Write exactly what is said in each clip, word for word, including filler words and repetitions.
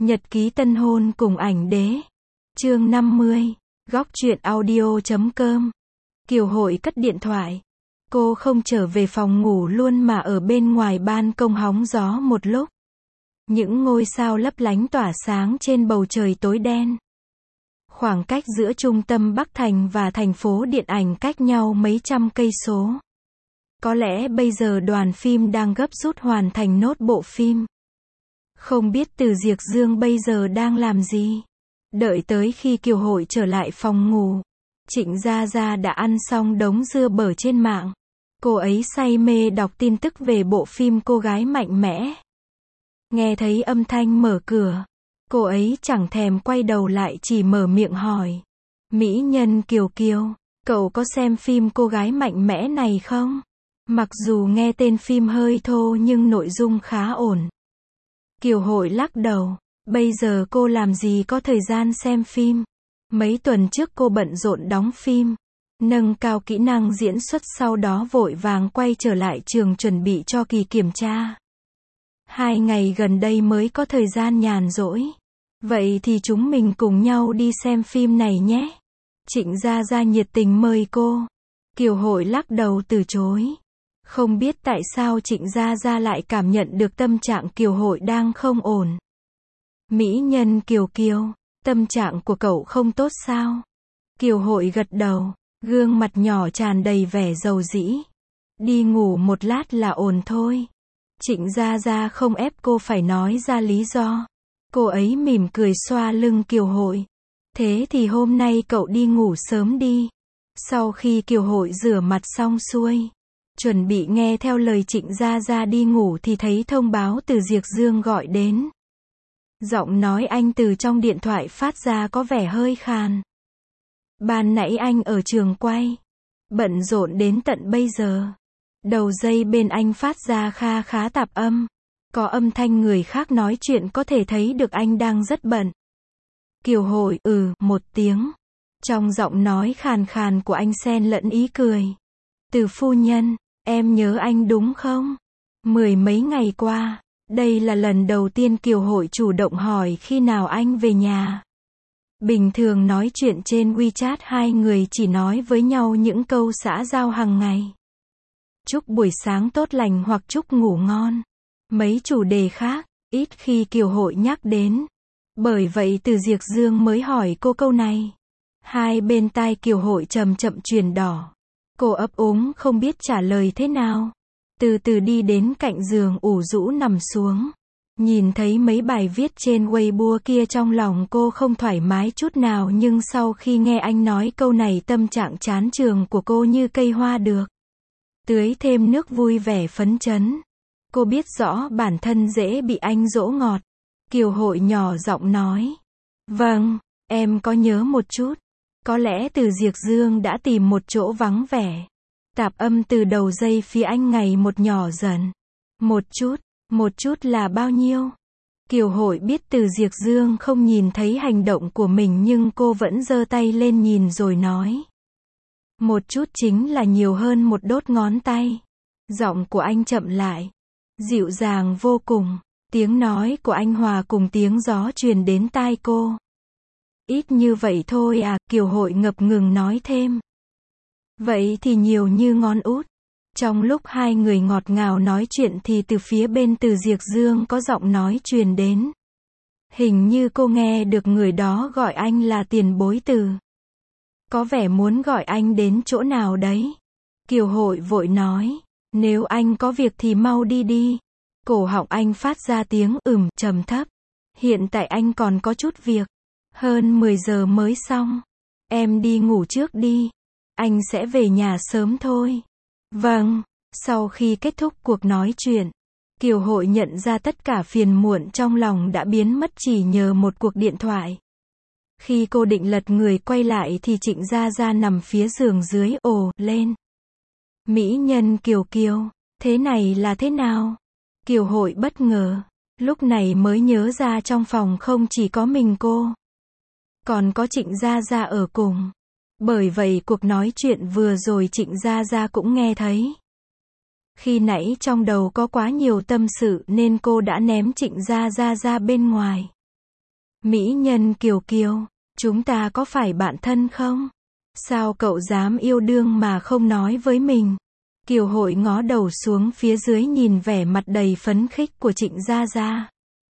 Nhật ký tân hôn cùng ảnh đế. Chương năm mươi. Góc truyện audio chấm com. Kiều Hội cất điện thoại. Cô không trở về phòng ngủ luôn mà ở bên ngoài ban công hóng gió một lúc. Những ngôi sao lấp lánh tỏa sáng trên bầu trời tối đen. Khoảng cách giữa trung tâm Bắc Thành và thành phố điện ảnh cách nhau mấy trăm cây số. Có lẽ bây giờ đoàn phim đang gấp rút hoàn thành nốt bộ phim. Không biết Từ Diệc Dương bây giờ đang làm gì. Đợi tới khi Kiều Hội trở lại phòng ngủ, Trịnh Gia Gia đã ăn xong đống dưa bở trên mạng. Cô ấy say mê đọc tin tức về bộ phim Cô Gái Mạnh Mẽ. Nghe thấy âm thanh mở cửa, cô ấy chẳng thèm quay đầu lại chỉ mở miệng hỏi. Mỹ nhân Kiều Kiều, cậu có xem phim Cô Gái Mạnh Mẽ này không? Mặc dù nghe tên phim hơi thô nhưng nội dung khá ổn. Kiều Hội lắc đầu, bây giờ cô làm gì có thời gian xem phim. Mấy tuần trước cô bận rộn đóng phim, nâng cao kỹ năng diễn xuất, sau đó vội vàng quay trở lại trường chuẩn bị cho kỳ kiểm tra. Hai ngày gần đây mới có thời gian nhàn rỗi. Vậy thì chúng mình cùng nhau đi xem phim này nhé. Trịnh Gia Gia nhiệt tình mời cô. Kiều Hội lắc đầu từ chối. Không biết tại sao Trịnh Gia Gia lại cảm nhận được tâm trạng Kiều Hội đang không ổn. Mỹ nhân Kiều Kiều, tâm trạng của cậu không tốt sao? Kiều Hội gật đầu, gương mặt nhỏ tràn đầy vẻ dầu dĩ. Đi ngủ một lát là ổn thôi. Trịnh Gia Gia không ép cô phải nói ra lý do. Cô ấy mỉm cười xoa lưng Kiều Hội. Thế thì hôm nay cậu đi ngủ sớm đi. Sau khi Kiều Hội rửa mặt xong xuôi, chuẩn bị nghe theo lời Trịnh Gia Gia đi ngủ thì thấy thông báo từ Diệc Dương gọi đến. Giọng nói anh từ trong điện thoại phát ra có vẻ hơi khàn. Ban nãy anh ở trường quay, bận rộn đến tận bây giờ. Đầu dây bên anh phát ra kha khá tạp âm. Có âm thanh người khác nói chuyện, có thể thấy được anh đang rất bận. Kiều Hội ừ một tiếng. Trong giọng nói khàn khàn của anh xen lẫn ý cười. Từ phu nhân, em nhớ anh đúng không? Mười mấy ngày qua, đây là lần đầu tiên Kiều Hội chủ động hỏi khi nào anh về nhà. Bình thường nói chuyện trên WeChat hai người chỉ nói với nhau những câu xã giao hàng ngày. Chúc buổi sáng tốt lành hoặc chúc ngủ ngon. Mấy chủ đề khác, ít khi Kiều Hội nhắc đến. Bởi vậy Từ Diệc Dương mới hỏi cô câu này. Hai bên tai Kiều Hội chậm chậm chuyển đỏ. Cô ấp úng không biết trả lời thế nào. Từ từ đi đến cạnh giường ủ rũ nằm xuống. Nhìn thấy mấy bài viết trên Weibo kia, trong lòng cô không thoải mái chút nào, nhưng sau khi nghe anh nói câu này, tâm trạng chán trường của cô như cây hoa được tưới thêm nước, vui vẻ phấn chấn. Cô biết rõ bản thân dễ bị anh dỗ ngọt. Kiều Hội nhỏ giọng nói. Vâng, em có nhớ một chút. Có lẽ Từ Diệc Dương đã tìm một chỗ vắng vẻ. Tạp âm từ đầu dây phía anh ngày một nhỏ dần. Một chút, một chút là bao nhiêu? Kiều Hội biết Từ Diệc Dương không nhìn thấy hành động của mình, nhưng cô vẫn giơ tay lên nhìn rồi nói. Một chút chính là nhiều hơn một đốt ngón tay. Giọng của anh chậm lại, dịu dàng vô cùng. Tiếng nói của anh hòa cùng tiếng gió truyền đến tai cô. Ít như vậy thôi à? Kiều Hội ngập ngừng nói thêm. Vậy thì nhiều như ngón út. Trong lúc hai người ngọt ngào nói chuyện thì từ phía bên Từ Diệc Dương có giọng nói truyền đến. Hình như cô nghe được người đó gọi anh là tiền bối Từ. Có vẻ muốn gọi anh đến chỗ nào đấy. Kiều Hội vội nói. Nếu anh có việc thì mau đi đi. Cổ họng anh phát ra tiếng ừm trầm thấp. Hiện tại anh còn có chút việc. Hơn mười giờ mới xong. Em đi ngủ trước đi. Anh sẽ về nhà sớm thôi. Vâng. Sau khi kết thúc cuộc nói chuyện, Kiều Hội nhận ra tất cả phiền muộn trong lòng đã biến mất chỉ nhờ một cuộc điện thoại. Khi cô định lật người quay lại thì Trịnh Gia Gia nằm phía giường dưới ồ lên. Mỹ nhân Kiều Kiều, thế này là thế nào? Kiều Hội bất ngờ, lúc này mới nhớ ra trong phòng không chỉ có mình cô, còn có Trịnh Gia Gia ở cùng. Bởi vậy cuộc nói chuyện vừa rồi Trịnh Gia Gia cũng nghe thấy. Khi nãy trong đầu có quá nhiều tâm sự nên cô đã ném Trịnh Gia Gia ra bên ngoài. Mỹ nhân Kiều Kiều, chúng ta có phải bạn thân không? Sao cậu dám yêu đương mà không nói với mình? Kiều Hội ngó đầu xuống phía dưới nhìn vẻ mặt đầy phấn khích của Trịnh Gia Gia.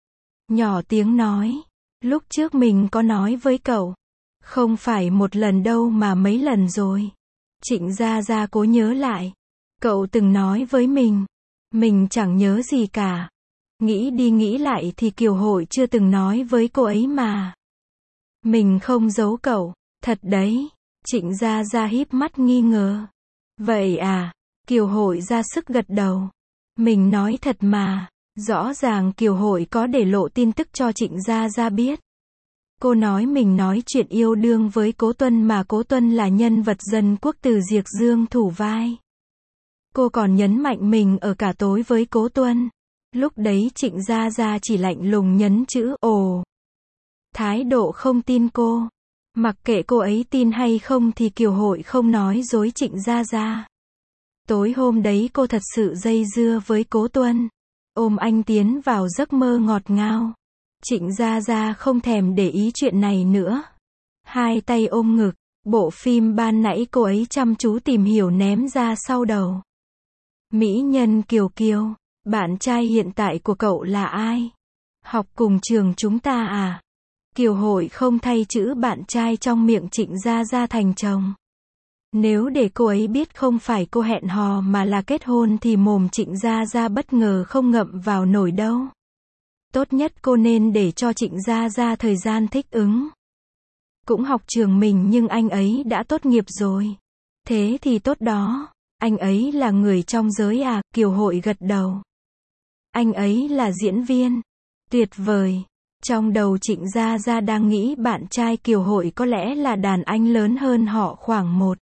Nhỏ tiếng nói, lúc trước mình có nói với cậu, không phải một lần đâu mà mấy lần rồi. Trịnh Gia Gia cố nhớ lại, cậu từng nói với mình, mình chẳng nhớ gì cả. Nghĩ đi nghĩ lại thì Kiều Hội chưa từng nói với cô ấy mà. Mình không giấu cậu, thật đấy. Trịnh Gia Gia híp mắt nghi ngờ. Vậy à? Kiều Hội ra sức gật đầu. Mình nói thật mà. Rõ ràng Kiều Hội có để lộ tin tức cho Trịnh Gia Gia biết. Cô nói mình nói chuyện yêu đương với Cố Tuân mà Cố Tuân là nhân vật dân quốc từ Diệc Dương thủ vai. Cô còn nhấn mạnh mình ở cả tối với Cố Tuân. Lúc đấy Trịnh Gia Gia chỉ lạnh lùng nhấn chữ ồ. Thái độ không tin cô. Mặc kệ cô ấy tin hay không thì Kiều Hội không nói dối Trịnh Gia Gia. Tối hôm đấy cô thật sự dây dưa với Cố Tuân. Ôm anh tiến vào giấc mơ ngọt ngào. Trịnh Gia Gia không thèm để ý chuyện này nữa. Hai tay ôm ngực, bộ phim ban nãy cô ấy chăm chú tìm hiểu ném ra sau đầu. Mỹ nhân Kiều Kiều, bạn trai hiện tại của cậu là ai? Học cùng trường chúng ta à? Kiều Hội không thay chữ bạn trai trong miệng Trịnh Gia Gia thành chồng. Nếu để cô ấy biết không phải cô hẹn hò mà là kết hôn thì mồm Trịnh Gia Gia bất ngờ không ngậm vào nổi đâu. Tốt nhất cô nên để cho Trịnh Gia Gia thời gian thích ứng. Cũng học trường mình nhưng anh ấy đã tốt nghiệp rồi. Thế thì tốt đó. Anh ấy là người trong giới à? Kiều Hội gật đầu. Anh ấy là diễn viên. Tuyệt vời. Trong đầu Trịnh Gia Gia đang nghĩ bạn trai Kiều Hội có lẽ là đàn anh lớn hơn họ khoảng một,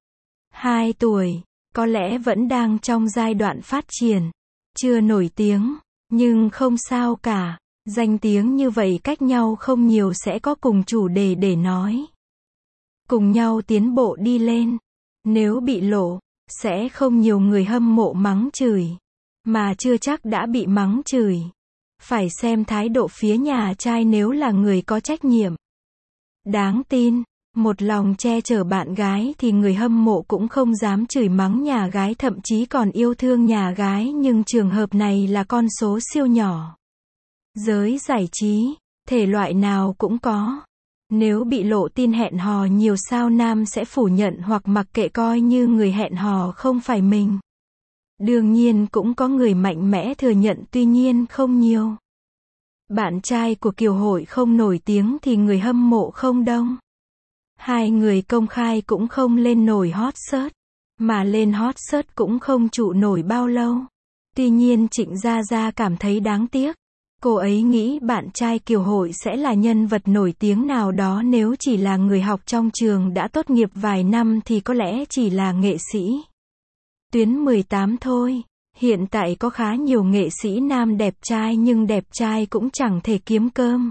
hai tuổi. Có lẽ vẫn đang trong giai đoạn phát triển. Chưa nổi tiếng. Nhưng không sao cả. Danh tiếng như vậy cách nhau không nhiều sẽ có cùng chủ đề để nói. Cùng nhau tiến bộ đi lên. Nếu bị lộ, sẽ không nhiều người hâm mộ mắng chửi. Mà chưa chắc đã bị mắng chửi. Phải xem thái độ phía nhà trai nếu là người có trách nhiệm. Đáng tin, một lòng che chở bạn gái thì người hâm mộ cũng không dám chửi mắng nhà gái thậm chí còn yêu thương nhà gái nhưng trường hợp này là con số siêu nhỏ. Giới giải trí, thể loại nào cũng có. Nếu bị lộ tin hẹn hò nhiều sao nam sẽ phủ nhận hoặc mặc kệ coi như người hẹn hò không phải mình. Đương nhiên cũng có người mạnh mẽ thừa nhận tuy nhiên không nhiều. Bạn trai của Kiều Hội không nổi tiếng thì người hâm mộ không đông. Hai người công khai cũng không lên nổi hot search. Mà lên hot search cũng không trụ nổi bao lâu. Tuy nhiên Trịnh Gia Gia cảm thấy đáng tiếc. Cô ấy nghĩ bạn trai Kiều Hội sẽ là nhân vật nổi tiếng nào đó nếu chỉ là người học trong trường đã tốt nghiệp vài năm thì có lẽ chỉ là nghệ sĩ. Tuyến mười tám thôi. Hiện tại có khá nhiều nghệ sĩ nam đẹp trai nhưng đẹp trai cũng chẳng thể kiếm cơm.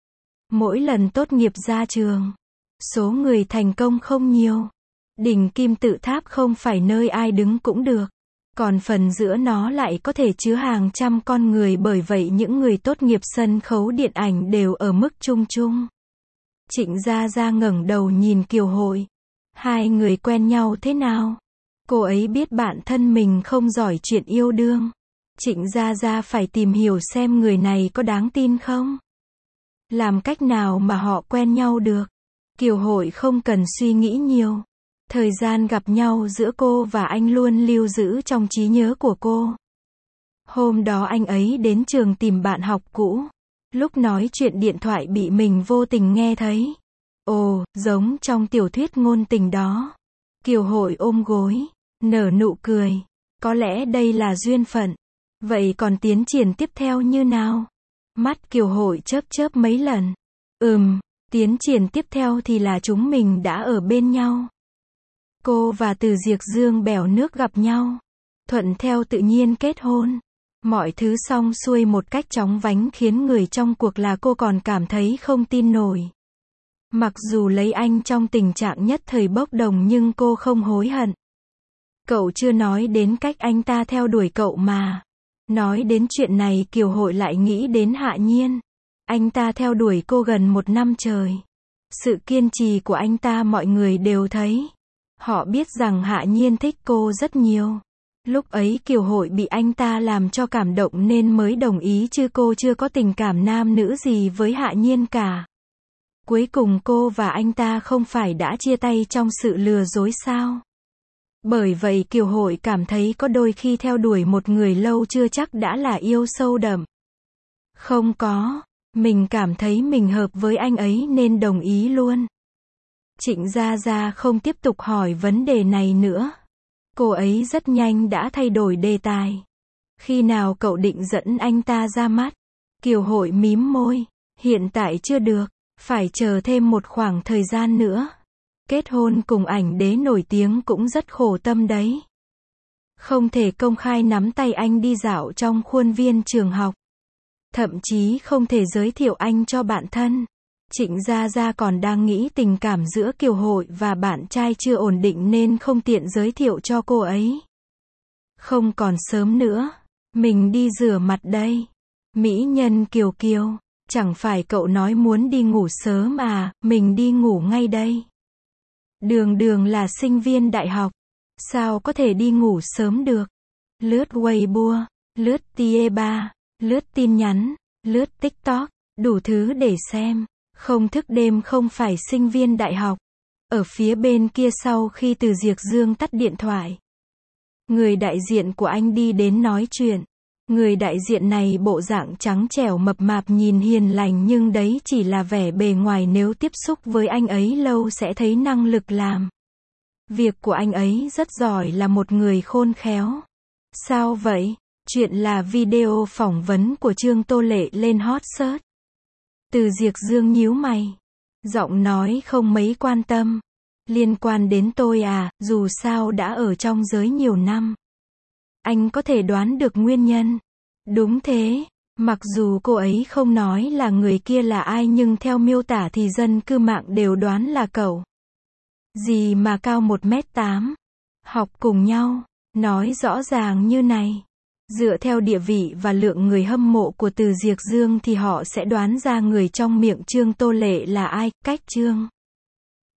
Mỗi lần tốt nghiệp ra trường, số người thành công không nhiều. Đỉnh kim tự tháp không phải nơi ai đứng cũng được. Còn phần giữa nó lại có thể chứa hàng trăm con người bởi vậy những người tốt nghiệp sân khấu điện ảnh đều ở mức trung trung. Trịnh Gia Gia ngẩng đầu nhìn Kiều Hội. Hai người quen nhau thế nào? Cô ấy biết bản thân mình không giỏi chuyện yêu đương. Trịnh Gia Gia phải tìm hiểu xem người này có đáng tin không. Làm cách nào mà họ quen nhau được. Kiều Hội không cần suy nghĩ nhiều. Thời gian gặp nhau giữa cô và anh luôn lưu giữ trong trí nhớ của cô. Hôm đó anh ấy đến trường tìm bạn học cũ. Lúc nói chuyện điện thoại bị mình vô tình nghe thấy. Ồ, giống trong tiểu thuyết ngôn tình đó. Kiều Hội ôm gối, nở nụ cười. Có lẽ đây là duyên phận. Vậy còn tiến triển tiếp theo như nào? Mắt Kiều Hội chớp chớp mấy lần. Ừm, tiến triển tiếp theo thì là chúng mình đã ở bên nhau. Cô và Từ Diệc Dương bèo nước gặp nhau. Thuận theo tự nhiên kết hôn. Mọi thứ xong xuôi một cách chóng vánh khiến người trong cuộc là cô còn cảm thấy không tin nổi. Mặc dù lấy anh trong tình trạng nhất thời bốc đồng nhưng cô không hối hận. Cậu chưa nói đến cách anh ta theo đuổi cậu mà. Nói đến chuyện này Kiều Hội lại nghĩ đến Hạ Nhiên. Anh ta theo đuổi cô gần một năm trời. Sự kiên trì của anh ta mọi người đều thấy. Họ biết rằng Hạ Nhiên thích cô rất nhiều. Lúc ấy Kiều Hội bị anh ta làm cho cảm động nên mới đồng ý, chứ cô chưa có tình cảm nam nữ gì với Hạ Nhiên cả. Cuối cùng cô và anh ta không phải đã chia tay trong sự lừa dối sao? Bởi vậy Kiều Hội cảm thấy có đôi khi theo đuổi một người lâu chưa chắc đã là yêu sâu đậm. Không có, mình cảm thấy mình hợp với anh ấy nên đồng ý luôn. Trịnh Gia Gia không tiếp tục hỏi vấn đề này nữa. Cô ấy rất nhanh đã thay đổi đề tài. Khi nào cậu định dẫn anh ta ra mắt? Kiều Hội mím môi. Hiện tại chưa được, phải chờ thêm một khoảng thời gian nữa. Kết hôn cùng ảnh đế nổi tiếng cũng rất khổ tâm đấy. Không thể công khai nắm tay anh đi dạo trong khuôn viên trường học. Thậm chí không thể giới thiệu anh cho bạn thân. Trịnh Gia Gia còn đang nghĩ tình cảm giữa Kiều Hội và bạn trai chưa ổn định nên không tiện giới thiệu cho cô ấy. Không còn sớm nữa. Mình đi rửa mặt đây. Mỹ nhân Kiều Kiều. Chẳng phải cậu nói muốn đi ngủ sớm à, mình đi ngủ ngay đây. Đường Đường là sinh viên đại học. Sao có thể đi ngủ sớm được? Lướt Weibo, lướt Tieba, lướt tin nhắn, lướt TikTok, đủ thứ để xem. Không thức đêm không phải sinh viên đại học. Ở phía bên kia sau khi Từ Diệc Dương tắt điện thoại, người đại diện của anh đi đến nói chuyện. Người đại diện này bộ dạng trắng trẻo mập mạp nhìn hiền lành nhưng đấy chỉ là vẻ bề ngoài, nếu tiếp xúc với anh ấy lâu sẽ thấy năng lực làm việc của anh ấy rất giỏi, là một người khôn khéo. Sao vậy? Chuyện là video phỏng vấn của Trương Tô Lệ lên hot search. Từ Diệc Dương nhíu mày. Giọng nói không mấy quan tâm. Liên quan đến tôi à, dù sao đã ở trong giới nhiều năm. Anh có thể đoán được nguyên nhân. Đúng thế. Mặc dù cô ấy không nói là người kia là ai nhưng theo miêu tả thì dân cư mạng đều đoán là cậu. Gì mà cao một mét tám. Học cùng nhau. Nói rõ ràng như này. Dựa theo địa vị và lượng người hâm mộ của Từ Diệc Dương thì họ sẽ đoán ra người trong miệng Trương Tô Lệ là ai. Cách Trương